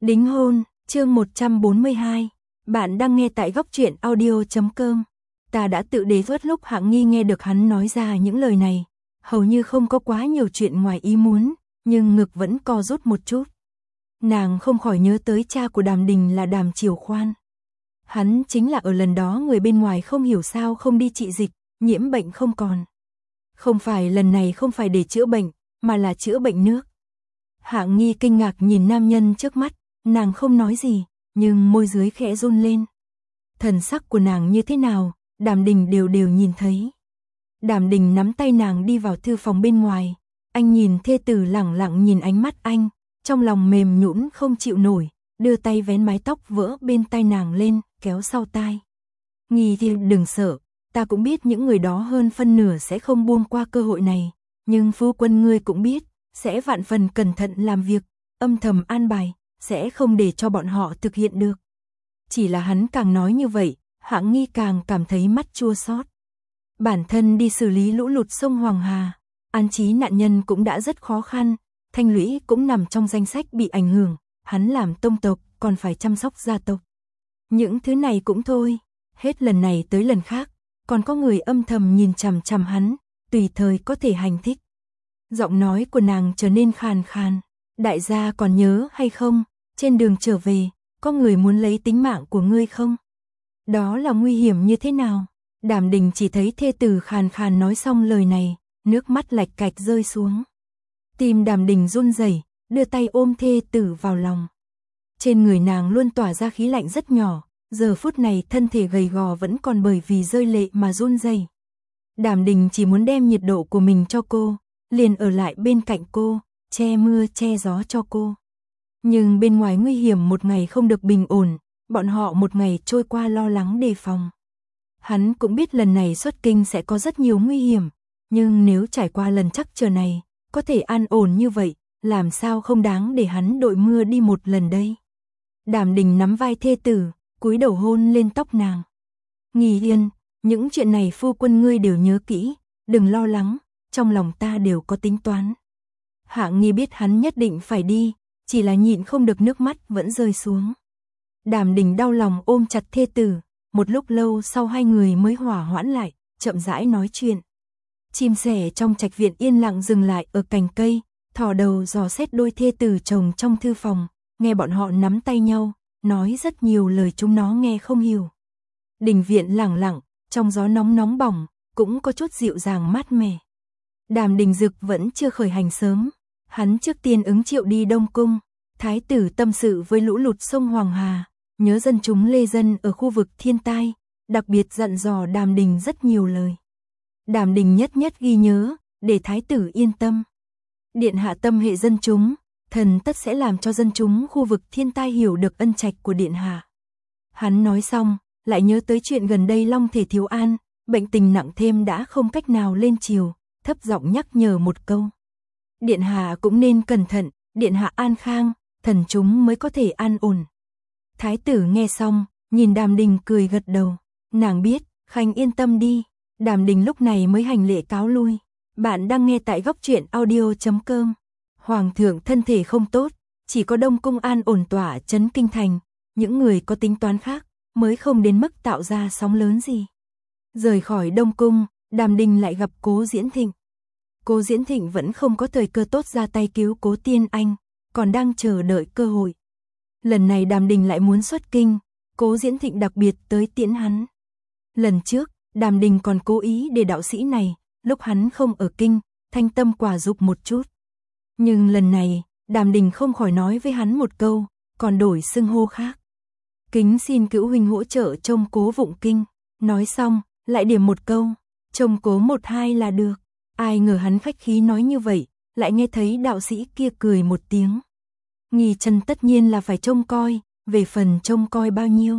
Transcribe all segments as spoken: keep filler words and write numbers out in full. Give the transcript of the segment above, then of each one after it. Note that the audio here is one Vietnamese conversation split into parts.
Đính hôn, chương một trăm bốn mươi hai. Bạn đang nghe tại góc truyện audio chấm com. Ta đã tự đề xuất lúc Hạng Nghi nghe được hắn nói ra những lời này, hầu như không có quá nhiều chuyện ngoài ý muốn, nhưng ngực vẫn co rút một chút. Nàng không khỏi nhớ tới cha của Đàm Đình là Đàm Triều Khoan. Hắn chính là ở lần đó người bên ngoài không hiểu sao không đi trị dịch, nhiễm bệnh không còn. Không phải lần này không phải để chữa bệnh, mà là chữa bệnh nước. Hạng Nghi kinh ngạc nhìn nam nhân trước mắt, nàng không nói gì, nhưng môi dưới khẽ run lên. Thần sắc của nàng như thế nào, Đàm Đình đều đều nhìn thấy. Đàm Đình nắm tay nàng đi vào thư phòng bên ngoài, anh nhìn thê tử lẳng lặng nhìn ánh mắt anh, trong lòng mềm nhũn không chịu nổi, đưa tay vén mái tóc vỡ bên tai nàng lên, kéo sau tai. Nghi thì đừng sợ, ta cũng biết những người đó hơn phân nửa sẽ không buông qua cơ hội này, nhưng phu quân ngươi cũng biết, sẽ vạn phần cẩn thận làm việc, âm thầm an bài, sẽ không để cho bọn họ thực hiện được. Chỉ là hắn càng nói như vậy, Hạng Nghi càng cảm thấy mắt chua xót. Bản thân đi xử lý lũ lụt sông Hoàng Hà, an trí nạn nhân cũng đã rất khó khăn, Thanh Lũy cũng nằm trong danh sách bị ảnh hưởng, hắn làm tông tộc còn phải chăm sóc gia tộc. Những thứ này cũng thôi, hết lần này tới lần khác, còn có người âm thầm nhìn chằm chằm hắn, tùy thời có thể hành thích. Giọng nói của nàng trở nên khàn khàn, đại gia còn nhớ hay không, trên đường trở về, có người muốn lấy tính mạng của ngươi không? Đó là nguy hiểm như thế nào? Đàm Đình chỉ thấy thê tử khàn khàn nói xong lời này, nước mắt lạch cạch rơi xuống. Tim Đàm Đình run rẩy, đưa tay ôm thê tử vào lòng. Trên người nàng luôn tỏa ra khí lạnh rất nhỏ, giờ phút này thân thể gầy gò vẫn còn bởi vì rơi lệ mà run rẩy. Đàm Đình chỉ muốn đem nhiệt độ của mình cho cô, liền ở lại bên cạnh cô, che mưa che gió cho cô. Nhưng bên ngoài nguy hiểm một ngày không được bình ổn, bọn họ một ngày trôi qua lo lắng đề phòng. Hắn cũng biết lần này xuất kinh sẽ có rất nhiều nguy hiểm, nhưng nếu trải qua lần chắc chờ này, có thể an ổn như vậy, làm sao không đáng để hắn đội mưa đi một lần đây. Đàm Đình nắm vai thê tử, cúi đầu hôn lên tóc nàng. Nghi Yên, những chuyện này phu quân ngươi đều nhớ kỹ, đừng lo lắng, trong lòng ta đều có tính toán. Hạng Nghi biết hắn nhất định phải đi, chỉ là nhịn không được nước mắt vẫn rơi xuống. Đàm Đình đau lòng ôm chặt thê tử, một lúc lâu sau hai người mới hòa hoãn lại, chậm rãi nói chuyện. Chim sẻ trong trạch viện yên lặng dừng lại ở cành cây, thò đầu dò xét đôi thê tử chồng trong thư phòng, nghe bọn họ nắm tay nhau, nói rất nhiều lời chúng nó nghe không hiểu. Đình viện lặng lặng, trong gió nóng nóng bỏng, cũng có chút dịu dàng mát mẻ. Đàm Đình Dực vẫn chưa khởi hành sớm, hắn trước tiên ứng triệu đi Đông Cung, thái tử tâm sự với lũ lụt sông Hoàng Hà, nhớ dân chúng lê dân ở khu vực thiên tai, đặc biệt dặn dò Đàm Đình rất nhiều lời. Đàm Đình nhất nhất ghi nhớ, để thái tử yên tâm. Điện hạ tâm hệ dân chúng, thần tất sẽ làm cho dân chúng khu vực thiên tai hiểu được ân trạch của điện hạ. Hắn nói xong, lại nhớ tới chuyện gần đây Long Thể Thiếu An, bệnh tình nặng thêm đã không cách nào lên triều, thấp giọng nhắc nhở một câu. Điện hạ cũng nên cẩn thận, điện hạ an khang, thần chúng mới có thể an ổn. Thái tử nghe xong, nhìn Đàm Đình cười gật đầu, nàng biết, khanh yên tâm đi. Đàm Đình lúc này mới hành lễ cáo lui. Bạn đang nghe tại góc truyện audio chấm com. Hoàng thượng thân thể không tốt, chỉ có Đông Cung an ổn tỏa trấn kinh thành, những người có tính toán khác mới không đến mức tạo ra sóng lớn gì. Rời khỏi Đông Cung, Đàm Đình lại gặp Cố Diễn Thịnh. Cố Diễn Thịnh vẫn không có thời cơ tốt ra tay cứu Cố Tiên Anh, còn đang chờ đợi cơ hội. Lần này Đàm Đình lại muốn xuất kinh, Cố Diễn Thịnh đặc biệt tới tiễn hắn. Lần trước, Đàm Đình còn cố ý để đạo sĩ này, lúc hắn không ở kinh, thanh tâm quả dục một chút. Nhưng lần này, Đàm Đình không khỏi nói với hắn một câu, còn đổi xưng hô khác. Kính xin cữu huynh hỗ trợ trông Cố Vụng Kinh. Nói xong, lại điểm một câu, trông Cố một hai là được. Ai ngờ hắn khách khí nói như vậy, lại nghe thấy đạo sĩ kia cười một tiếng. Nghi chân tất nhiên là phải trông coi, về phần trông coi bao nhiêu.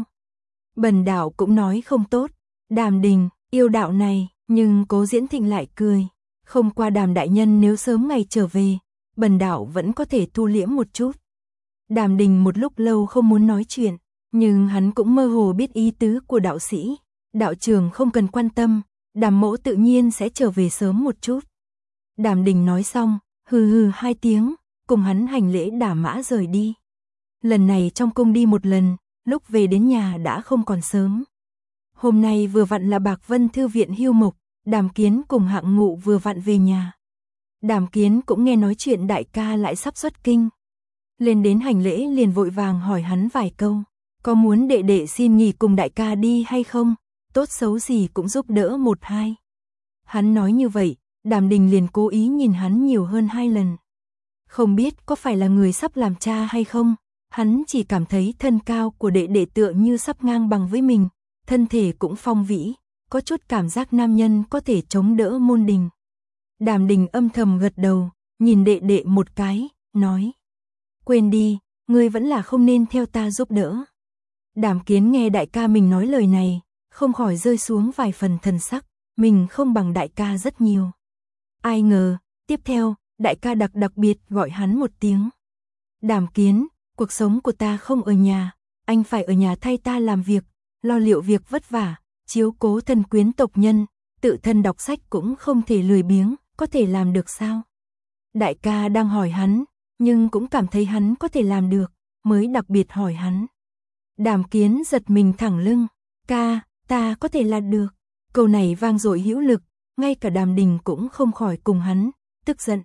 Bần đạo cũng nói không tốt. Đàm Đình, yêu đạo này, nhưng Cố Diễn Thịnh lại cười. Không qua Đàm đại nhân nếu sớm ngày trở về, bần đạo vẫn có thể thu liễm một chút. Đàm Đình một lúc lâu không muốn nói chuyện, nhưng hắn cũng mơ hồ biết ý tứ của đạo sĩ. Đạo trưởng không cần quan tâm, Đàm mỗ tự nhiên sẽ trở về sớm một chút. Đàm Đình nói xong, hừ hừ hai tiếng, cùng hắn hành lễ đả mã rời đi. Lần này trong cung đi một lần, lúc về đến nhà đã không còn sớm. Hôm nay vừa vặn là Bạc Vân Thư viện hưu mục, Đàm Kiến cùng Hạng Ngụ vừa vặn về nhà. Đàm Kiến cũng nghe nói chuyện đại ca lại sắp xuất kinh. Lên đến hành lễ liền vội vàng hỏi hắn vài câu, có muốn đệ đệ xin nghỉ cùng đại ca đi hay không, tốt xấu gì cũng giúp đỡ một hai. Hắn nói như vậy, Đàm Đình liền cố ý nhìn hắn nhiều hơn hai lần. Không biết có phải là người sắp làm cha hay không, hắn chỉ cảm thấy thân cao của đệ đệ tựa như sắp ngang bằng với mình, thân thể cũng phong vĩ, có chút cảm giác nam nhân có thể chống đỡ môn đình. Đàm Đình âm thầm gật đầu, nhìn đệ đệ một cái, nói: quên đi, ngươi vẫn là không nên theo ta giúp đỡ. Đàm Kiến nghe đại ca mình nói lời này, không khỏi rơi xuống vài phần thần sắc, mình không bằng đại ca rất nhiều. Ai ngờ, tiếp theo, đại ca đặc đặc biệt gọi hắn một tiếng. Đàm Kiến, cuộc sống của ta không ở nhà, anh phải ở nhà thay ta làm việc, lo liệu việc vất vả, chiếu cố thân quyến tộc nhân, tự thân đọc sách cũng không thể lười biếng, có thể làm được sao? Đại ca đang hỏi hắn, nhưng cũng cảm thấy hắn có thể làm được, mới đặc biệt hỏi hắn. Đàm Kiến giật mình thẳng lưng, ca, ta có thể làm được. Câu này vang dội hữu lực, ngay cả Đàm Đình cũng không khỏi cùng hắn, tức giận.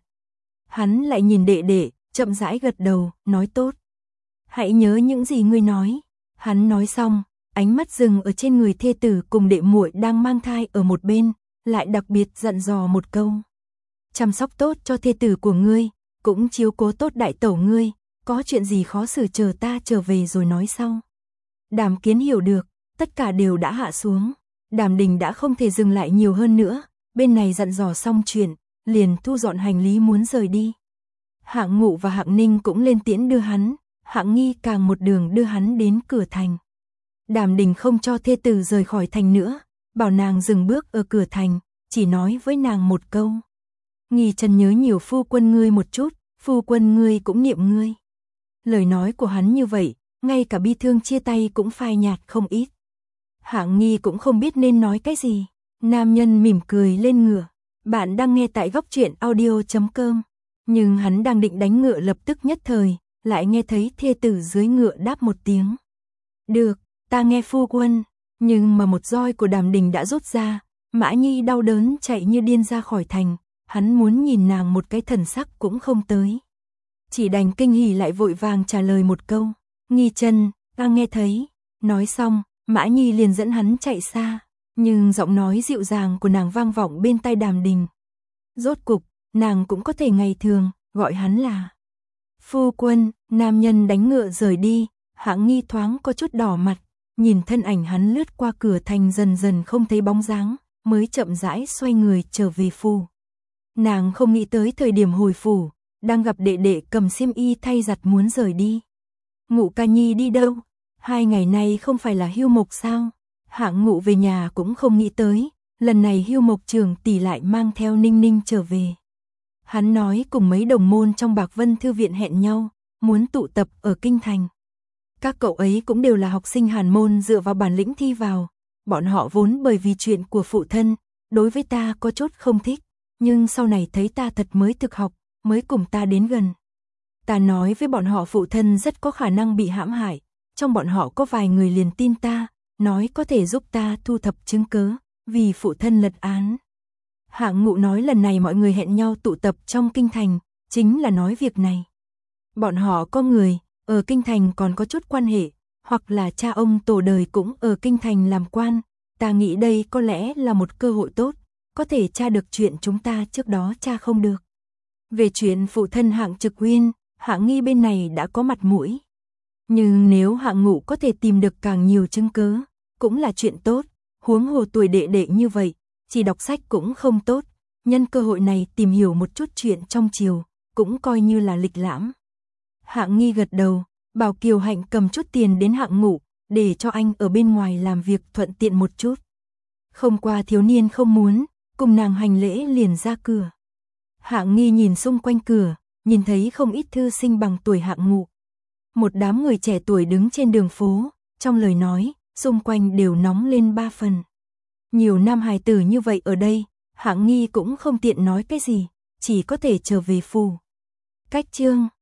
Hắn lại nhìn đệ đệ, chậm rãi gật đầu, nói tốt. Hãy nhớ những gì ngươi nói. Hắn nói xong, ánh mắt dừng ở trên người thê tử cùng đệ muội đang mang thai ở một bên, lại đặc biệt dặn dò một câu. Chăm sóc tốt cho thê tử của ngươi, cũng chiếu cố tốt đại tẩu ngươi, có chuyện gì khó xử chờ ta trở về rồi nói sau. Đàm Kiến hiểu được, tất cả đều đã hạ xuống. Đàm Đình đã không thể dừng lại nhiều hơn nữa, bên này dặn dò xong chuyện, liền thu dọn hành lý muốn rời đi. Hạng Ngụ và Hạng Ninh cũng lên tiễn đưa hắn, Hạng Nghi càng một đường đưa hắn đến cửa thành. Đàm Đình không cho thê tử rời khỏi thành nữa, bảo nàng dừng bước ở cửa thành, chỉ nói với nàng một câu. Nghi Trần nhớ nhiều phu quân ngươi một chút, phu quân ngươi cũng niệm ngươi. Lời nói của hắn như vậy, ngay cả bi thương chia tay cũng phai nhạt không ít. Hạng Nghi cũng không biết nên nói cái gì. Nam nhân mỉm cười lên ngựa. Bạn đang nghe tại góc truyện audio chấm com. Nhưng hắn đang định đánh ngựa lập tức nhất thời, lại nghe thấy thê tử dưới ngựa đáp một tiếng. Được, ta nghe phu quân. Nhưng mà một roi của Đàm Đình đã rút ra, Mã Nhi đau đớn chạy như điên ra khỏi thành. Hắn muốn nhìn nàng một cái thần sắc cũng không tới. Chỉ đành kinh hỉ lại vội vàng trả lời một câu. Nghi Trần, ta nghe thấy. Nói xong, Mã Nhi liền dẫn hắn chạy xa. Nhưng giọng nói dịu dàng của nàng vang vọng bên tai Đàm Đình. Rốt cục, nàng cũng có thể ngày thường, gọi hắn là phu quân. Nam nhân đánh ngựa rời đi, Hạng Nghi thoáng có chút đỏ mặt, nhìn thân ảnh hắn lướt qua cửa thành dần dần không thấy bóng dáng, mới chậm rãi xoay người trở về phủ. Nàng không nghĩ tới thời điểm hồi phủ, đang gặp đệ đệ cầm xiêm y thay giặt muốn rời đi. Ngụ ca nhi đi đâu? Hai ngày nay không phải là hưu mục sao? Hạng Ngụ về nhà cũng không nghĩ tới, lần này hưu mục trưởng tỷ lại mang theo Ninh Ninh trở về. Hắn nói cùng mấy đồng môn trong Bạc Vân Thư viện hẹn nhau, muốn tụ tập ở Kinh Thành. Các cậu ấy cũng đều là học sinh hàn môn dựa vào bản lĩnh thi vào. Bọn họ vốn bởi vì chuyện của phụ thân, đối với ta có chút không thích, nhưng sau này thấy ta thật mới thực học, mới cùng ta đến gần. Ta nói với bọn họ phụ thân rất có khả năng bị hãm hại, trong bọn họ có vài người liền tin ta, nói có thể giúp ta thu thập chứng cớ, vì phụ thân lật án. Hạng Ngụ nói lần này mọi người hẹn nhau tụ tập trong Kinh Thành, chính là nói việc này. Bọn họ có người, ở Kinh Thành còn có chút quan hệ, hoặc là cha ông tổ đời cũng ở Kinh Thành làm quan, ta nghĩ đây có lẽ là một cơ hội tốt, có thể tra được chuyện chúng ta trước đó tra không được. Về chuyện phụ thân Hạng Trực Uyên, Hạng Nghi bên này đã có mặt mũi. Nhưng nếu Hạng Ngụ có thể tìm được càng nhiều chứng cứ, cũng là chuyện tốt, huống hồ tuổi đệ đệ như vậy, chỉ đọc sách cũng không tốt, nhân cơ hội này tìm hiểu một chút chuyện trong triều, cũng coi như là lịch lãm. Hạng Nghi gật đầu, bảo Kiều Hạnh cầm chút tiền đến Hạng Ngụ, để cho anh ở bên ngoài làm việc thuận tiện một chút. Không qua thiếu niên không muốn, cùng nàng hành lễ liền ra cửa. Hạng Nghi nhìn xung quanh cửa, nhìn thấy không ít thư sinh bằng tuổi Hạng Ngụ. Một đám người trẻ tuổi đứng trên đường phố, trong lời nói, xung quanh đều nóng lên ba phần. Nhiều nam hài tử như vậy ở đây, Hạng Nghi cũng không tiện nói cái gì, chỉ có thể trở về phủ. Cách chương